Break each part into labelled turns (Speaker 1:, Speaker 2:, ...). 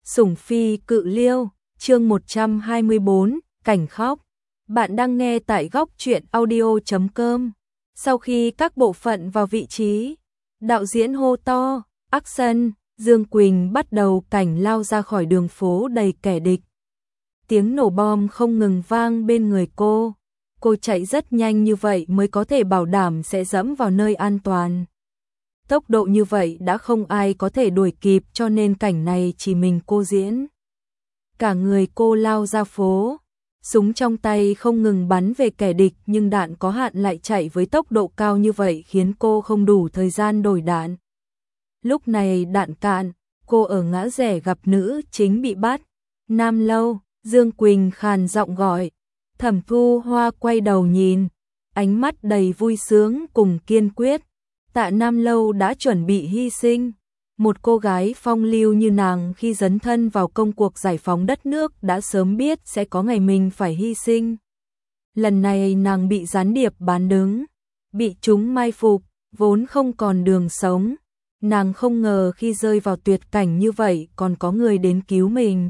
Speaker 1: Sủng phi cự liêu, chương 124, cảnh khóc. Bạn đang nghe tại góc truyện audio.com. Sau khi các bộ phận vào vị trí, đạo diễn hô to, action, Dương Quỳnh bắt đầu cảnh lao ra khỏi đường phố đầy kẻ địch. Tiếng nổ bom không ngừng vang bên người cô. Cô chạy rất nhanh như vậy mới có thể bảo đảm sẽ dẫm vào nơi an toàn. Tốc độ như vậy đã không ai có thể đuổi kịp, cho nên cảnh này chỉ mình cô diễn. Cả người cô lao ra phố, súng trong tay không ngừng bắn về kẻ địch, nhưng đạn có hạn lại chạy với tốc độ cao như vậy khiến cô không đủ thời gian đổi đạn. Lúc này đạn cạn, cô ở ngã rẽ gặp nữ chính bị bắt. Nam Lâu, Dương Quỳnh khàn giọng gọi. Thẩm Thu Hoa quay đầu nhìn, ánh mắt đầy vui sướng cùng kiên quyết. Tạ Nam Lâu đã chuẩn bị hy sinh. Một cô gái phong lưu như nàng khi dấn thân vào công cuộc giải phóng đất nước đã sớm biết sẽ có ngày mình phải hy sinh. Lần này nàng bị gián điệp bán đứng, bị chúng mai phục, vốn không còn đường sống. Nàng không ngờ khi rơi vào tuyệt cảnh như vậy còn có người đến cứu mình.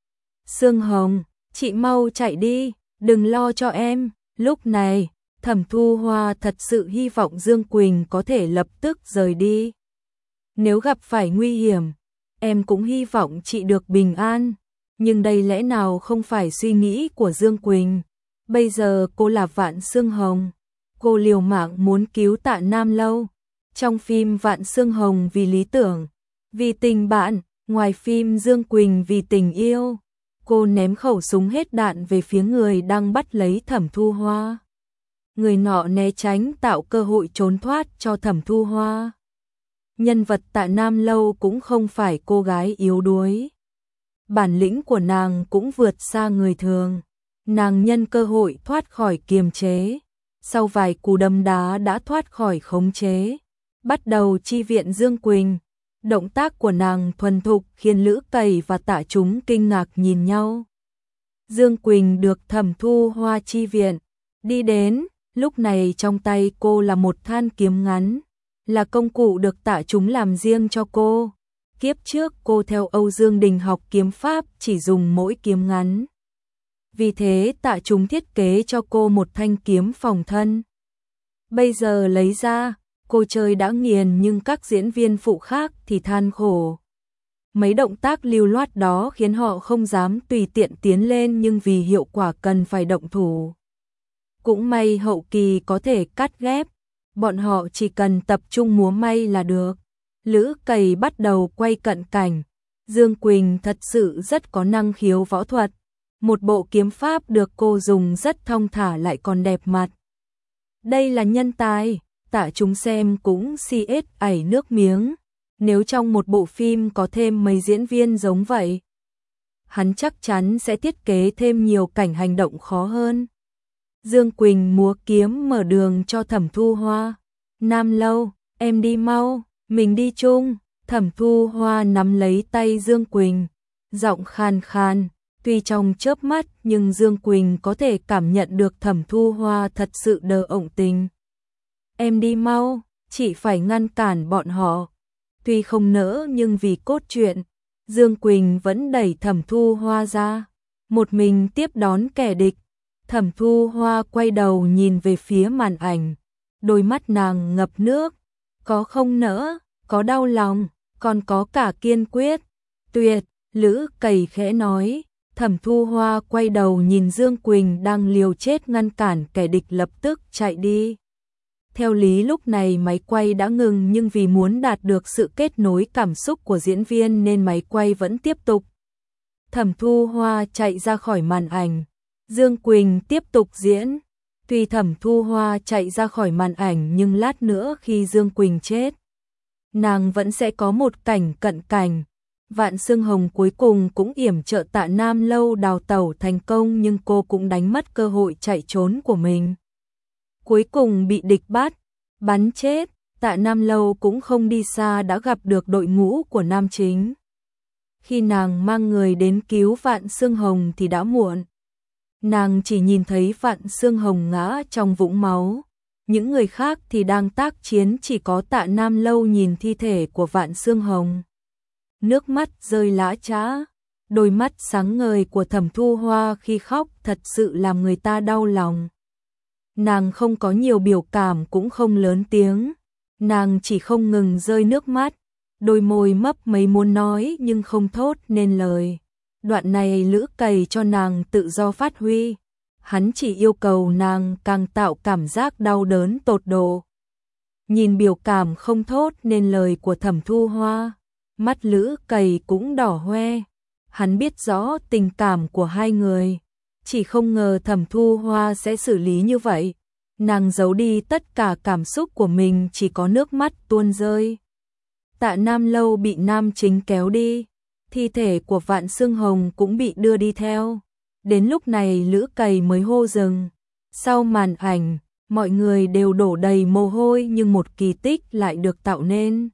Speaker 1: Sương Hồng, chị mau chạy đi, đừng lo cho em. Lúc này, Thẩm Thu Hoa thật sự hy vọng Dương Quỳnh có thể lập tức rời đi. Nếu gặp phải nguy hiểm, em cũng hy vọng chị được bình an. Nhưng đây lẽ nào không phải suy nghĩ của Dương Quỳnh. Bây giờ cô là Vạn Sương Hồng. Cô liều mạng muốn cứu Tạ Nam Lâu. Trong phim Vạn Sương Hồng vì lý tưởng, vì tình bạn, ngoài phim Dương Quỳnh vì tình yêu. Cô ném khẩu súng hết đạn về phía người đang bắt lấy Thẩm Thu Hoa. Người nọ né tránh tạo cơ hội trốn thoát cho Thẩm Thu Hoa. Nhân vật Tạ Nam Lâu cũng không phải cô gái yếu đuối. Bản lĩnh của nàng cũng vượt xa người thường. Nàng nhân cơ hội thoát khỏi kiềm chế. Sau vài cú đấm đá đã thoát khỏi khống chế. Bắt đầu chi viện Dương Quỳnh. Động tác của nàng thuần thục khiến Lữ Cày và Tạ Chúng kinh ngạc nhìn nhau. Dương Quỳnh được Thẩm Thu Hoa chi viện. Đi đến, lúc này trong tay cô là một thanh kiếm ngắn. Là công cụ được Tạ Chúng làm riêng cho cô. Kiếp trước cô theo Âu Dương Đình học kiếm pháp chỉ dùng mỗi kiếm ngắn. Vì thế Tạ Chúng thiết kế cho cô một thanh kiếm phòng thân. Bây giờ lấy ra, cô chơi đã nghiền nhưng các diễn viên phụ khác thì than khổ. Mấy động tác lưu loát đó khiến họ không dám tùy tiện tiến lên, nhưng vì hiệu quả cần phải động thủ. Cũng may hậu kỳ có thể cắt ghép, bọn họ chỉ cần tập trung múa may là được. Lữ Cày bắt đầu quay cận cảnh. Dương Quỳnh thật sự rất có năng khiếu võ thuật. Một bộ kiếm pháp được cô dùng rất thong thả lại còn đẹp mặt. Đây là nhân tài, Tạ Chúng xem cũng si ết ảy nước miếng. Nếu trong một bộ phim có thêm mấy diễn viên giống vậy, hắn chắc chắn sẽ thiết kế thêm nhiều cảnh hành động khó hơn. Dương Quỳnh múa kiếm mở đường cho Thẩm Thu Hoa. Nam Lâu, em đi mau, mình đi chung. Thẩm Thu Hoa nắm lấy tay Dương Quỳnh, giọng khan khan. Tuy trong chớp mắt nhưng Dương Quỳnh có thể cảm nhận được Thẩm Thu Hoa thật sự đờ ổng tình. Em đi mau, chị phải ngăn cản bọn họ. Tuy không nỡ nhưng vì cốt truyện, Dương Quỳnh vẫn đẩy Thẩm Thu Hoa ra. Một mình tiếp đón kẻ địch. Thẩm Thu Hoa quay đầu nhìn về phía màn ảnh. Đôi mắt nàng ngập nước. Có không nỡ, có đau lòng, còn có cả kiên quyết. Tuyệt, Lữ Cày khẽ nói. Thẩm Thu Hoa quay đầu nhìn Dương Quỳnh đang liều chết ngăn cản kẻ địch lập tức chạy đi. Theo lý lúc này máy quay đã ngừng, nhưng vì muốn đạt được sự kết nối cảm xúc của diễn viên nên máy quay vẫn tiếp tục. Thẩm Thu Hoa chạy ra khỏi màn ảnh. Dương Quỳnh tiếp tục diễn. Tuy Thẩm Thu Hoa chạy ra khỏi màn ảnh nhưng lát nữa khi Dương Quỳnh chết, nàng vẫn sẽ có một cảnh cận cảnh. Vạn Sương Hồng cuối cùng cũng yểm trợ Tạ Nam Lâu đào tẩu thành công, nhưng cô cũng đánh mất cơ hội chạy trốn của mình. Cuối cùng bị địch bắt, bắn chết. Tạ Nam Lâu cũng không đi xa đã gặp được đội ngũ của nam chính. Khi nàng mang người đến cứu Vạn Sương Hồng thì đã muộn. Nàng chỉ nhìn thấy Vạn Sương Hồng ngã trong vũng máu. Những người khác thì đang tác chiến, chỉ có Tạ Nam Lâu nhìn thi thể của Vạn Sương Hồng. Nước mắt rơi lã chã, Đôi mắt sáng ngời của Thẩm Thu Hoa khi khóc thật sự làm người ta đau lòng. Nàng không có nhiều biểu cảm cũng không lớn tiếng, nàng chỉ không ngừng rơi nước mắt, đôi môi mấp mấy muốn nói nhưng không thốt nên lời. Đoạn này Lữ Cày cho nàng tự do phát huy, hắn chỉ yêu cầu nàng càng tạo cảm giác đau đớn tột độ. Nhìn biểu cảm không thốt nên lời của Thẩm Thu Hoa, mắt Lữ Cày cũng đỏ hoe. Hắn biết rõ tình cảm của hai người, chỉ không ngờ Thẩm Thu Hoa sẽ xử lý như vậy. Nàng giấu đi tất cả cảm xúc của mình, chỉ có nước mắt tuôn rơi. Tạ Nam Lâu bị nam chính kéo đi, thi thể của Vạn Xương Hồng cũng bị đưa đi theo. Đến lúc này Lữ Cày mới hô dừng. Sau màn ảnh, mọi người đều đổ đầy mồ hôi nhưng một kỳ tích lại được tạo nên.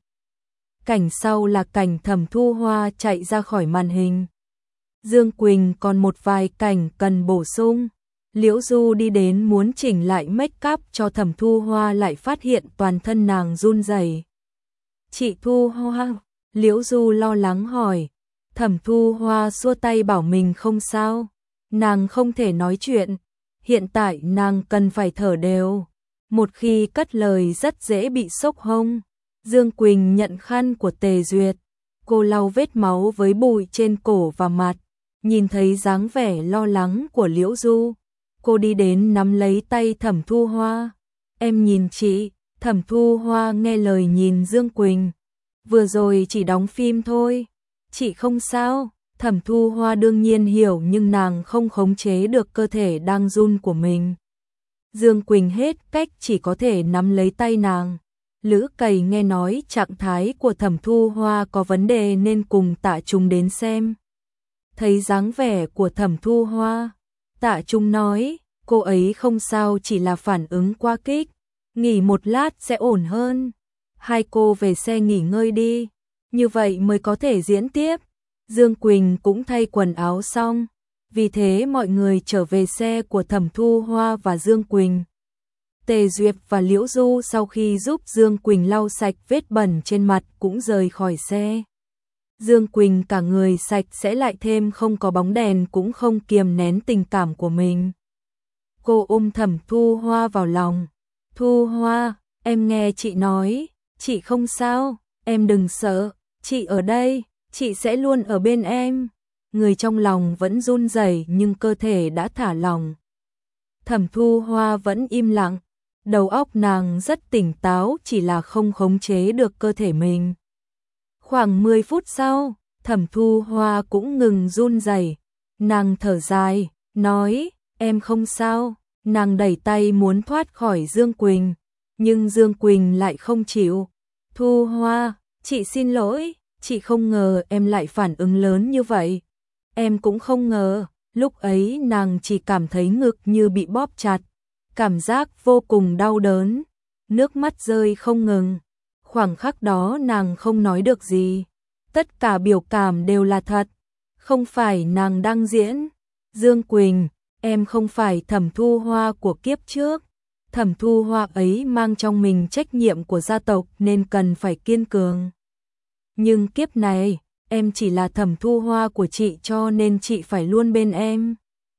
Speaker 1: Cảnh sau là cảnh Thẩm Thu Hoa chạy ra khỏi màn hình. Dương Quỳnh còn một vài cảnh cần bổ sung. Liễu Du đi đến muốn chỉnh lại make up cho Thẩm Thu Hoa, lại phát hiện toàn thân nàng run rẩy. Chị Thu Hoa, Liễu Du lo lắng hỏi. Thẩm Thu Hoa xua tay bảo mình không sao. Nàng không thể nói chuyện. Hiện tại nàng cần phải thở đều. Một khi cất lời rất dễ bị sốc hông. Dương Quỳnh nhận khăn của Tề Duyệt. Cô lau vết máu với bụi trên cổ và mặt. Nhìn thấy dáng vẻ lo lắng của Liễu Du, cô đi đến nắm lấy tay Thẩm Thu Hoa. Em nhìn chị. Thẩm Thu Hoa nghe lời nhìn Dương Quỳnh. Vừa rồi chỉ đóng phim thôi. Chị không sao. Thẩm Thu Hoa đương nhiên hiểu nhưng nàng không khống chế được cơ thể đang run của mình. Dương Quỳnh hết cách chỉ có thể nắm lấy tay nàng. Lữ Cày nghe nói trạng thái của Thẩm Thu Hoa có vấn đề nên cùng Tạ Trung đến xem. Thấy dáng vẻ của Thẩm Thu Hoa, Tạ Trung nói, cô ấy không sao, chỉ là phản ứng quá kích, nghỉ một lát sẽ ổn hơn. Hai cô về xe nghỉ ngơi đi, như vậy mới có thể diễn tiếp. Dương Quỳnh cũng thay quần áo xong, vì thế mọi người trở về xe của Thẩm Thu Hoa và Dương Quỳnh. Tề Duyệt và Liễu Du sau khi giúp Dương Quỳnh lau sạch vết bẩn trên mặt cũng rời khỏi xe. Dương Quỳnh cả người sạch sẽ lại thêm không có bóng đèn cũng không kiềm nén tình cảm của mình. Cô ôm Thẩm Thu Hoa vào lòng. Thu Hoa, em nghe chị nói, chị không sao, em đừng sợ, chị ở đây, chị sẽ luôn ở bên em. Người trong lòng vẫn run rẩy nhưng cơ thể đã thả lỏng. Thẩm Thu Hoa vẫn im lặng, đầu óc nàng rất tỉnh táo, chỉ là không khống chế được cơ thể mình. Khoảng 10 phút sau, Thẩm Thu Hoa cũng ngừng run rẩy. Nàng thở dài, nói, em không sao. Nàng đẩy tay muốn thoát khỏi Dương Quỳnh, nhưng Dương Quỳnh lại không chịu. Thu Hoa, chị xin lỗi, chị không ngờ em lại phản ứng lớn như vậy. Em cũng không ngờ, lúc ấy nàng chỉ cảm thấy ngực như bị bóp chặt, cảm giác vô cùng đau đớn, nước mắt rơi không ngừng. Khoảng khắc đó nàng không nói được gì, tất cả biểu cảm đều là thật, không phải nàng đang diễn. Dương Quỳnh, em không phải Thẩm Thu Hoa của kiếp trước. Thẩm Thu Hoa ấy mang trong mình trách nhiệm của gia tộc nên cần phải kiên cường. Nhưng kiếp này, em chỉ là Thẩm Thu Hoa của chị cho nên chị phải luôn bên em.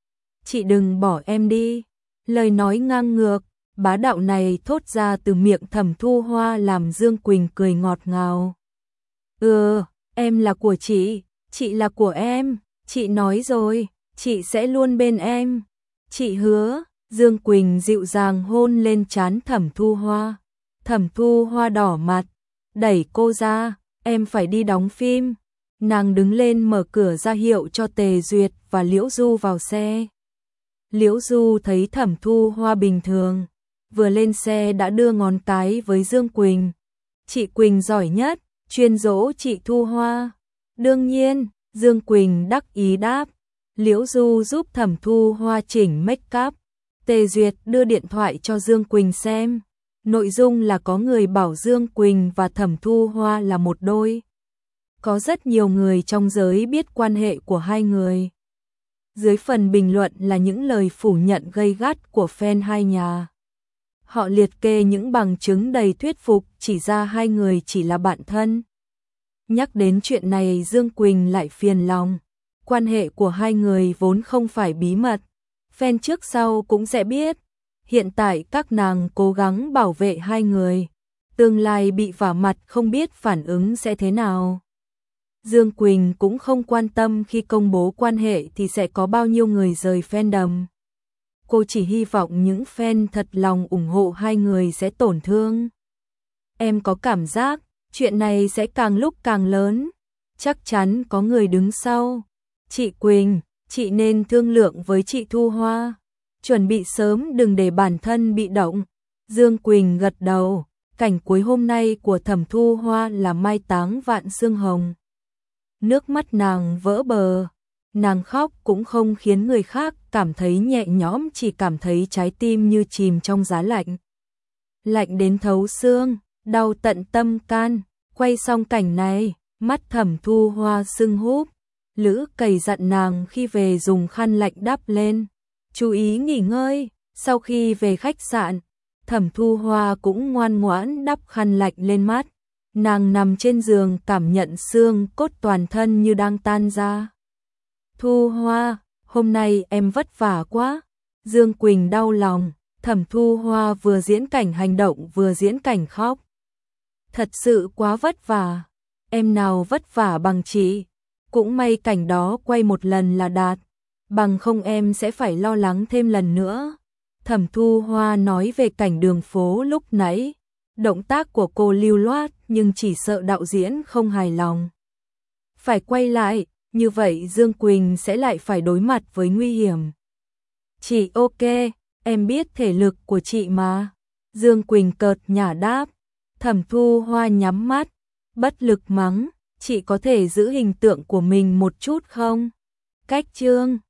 Speaker 1: Chị đừng bỏ em đi. Lời nói ngang ngược, bá đạo này thốt ra từ miệng Thẩm Thu Hoa làm Dương Quỳnh cười ngọt ngào. Em là của chị là của em, chị nói rồi, chị sẽ luôn bên em. Chị hứa. Dương Quỳnh dịu dàng hôn lên trán Thẩm Thu Hoa. Thẩm Thu Hoa đỏ mặt, đẩy cô ra, em phải đi đóng phim. Nàng đứng lên mở cửa ra hiệu cho Tề Duyệt và Liễu Du vào xe. Liễu Du thấy Thẩm Thu Hoa bình thường, vừa lên xe đã đưa ngón cái với Dương Quỳnh. Chị Quỳnh giỏi nhất, chuyên dỗ chị Thu Hoa. Đương nhiên, Dương Quỳnh đắc ý đáp. Liễu Du giúp Thẩm Thu Hoa chỉnh make up. Tề Duyệt đưa điện thoại cho Dương Quỳnh xem. Nội dung là có người bảo Dương Quỳnh và Thẩm Thu Hoa là một đôi. Có rất nhiều người trong giới biết quan hệ của hai người. Dưới phần bình luận là những lời phủ nhận gay gắt của fan hai nhà. Họ liệt kê những bằng chứng đầy thuyết phục chỉ ra hai người chỉ là bạn thân. Nhắc đến chuyện này Dương Quỳnh lại phiền lòng. quan hệ của hai người vốn không phải bí mật, fan trước sau cũng sẽ biết. Hiện tại các nàng cố gắng bảo vệ hai người, tương lai bị vả mặt không biết phản ứng sẽ thế nào. Dương Quỳnh cũng không quan tâm khi công bố quan hệ thì sẽ có bao nhiêu người rời fandom. Cô chỉ hy vọng những fan thật lòng ủng hộ hai người sẽ tổn thương. Em có cảm giác chuyện này sẽ càng lúc càng lớn, chắc chắn có người đứng sau. Chị Quỳnh, chị nên thương lượng với chị Thu Hoa, chuẩn bị sớm đừng để bản thân bị động. Dương Quỳnh gật đầu, cảnh cuối hôm nay của Thẩm Thu Hoa là mai táng Vạn Xương Hồng. Nước mắt nàng vỡ bờ, nàng khóc cũng không khiến người khác cảm thấy nhẹ nhõm, chỉ cảm thấy trái tim như chìm trong giá lạnh. Lạnh đến thấu xương, đau tận tâm can. Quay xong cảnh này, mắt Thẩm Thu Hoa sưng húp. Lữ Cày dặn nàng khi về dùng khăn lạnh đắp lên, chú ý nghỉ ngơi. Sau khi về khách sạn, Thẩm Thu Hoa cũng ngoan ngoãn đắp khăn lạnh lên mắt. Nàng nằm trên giường cảm nhận xương cốt toàn thân như đang tan ra. Thu Hoa, hôm nay em vất vả quá. Dương Quỳnh đau lòng, Thẩm Thu Hoa vừa diễn cảnh hành động vừa diễn cảnh khóc. Thật sự quá vất vả, em nào vất vả bằng chị. Cũng may cảnh đó quay một lần là đạt, bằng không em sẽ phải lo lắng thêm lần nữa. Thẩm Thu Hoa nói về cảnh đường phố lúc nãy, động tác của cô lưu loát nhưng chỉ sợ đạo diễn không hài lòng. Phải quay lại, như vậy Dương Quỳnh sẽ lại phải đối mặt với nguy hiểm. Chị ok, em biết thể lực của chị mà. Dương Quỳnh cợt nhả đáp. Thẩm Thu Hoa nhắm mắt, bất lực mắng, chị có thể giữ hình tượng của mình một chút không? Cách chương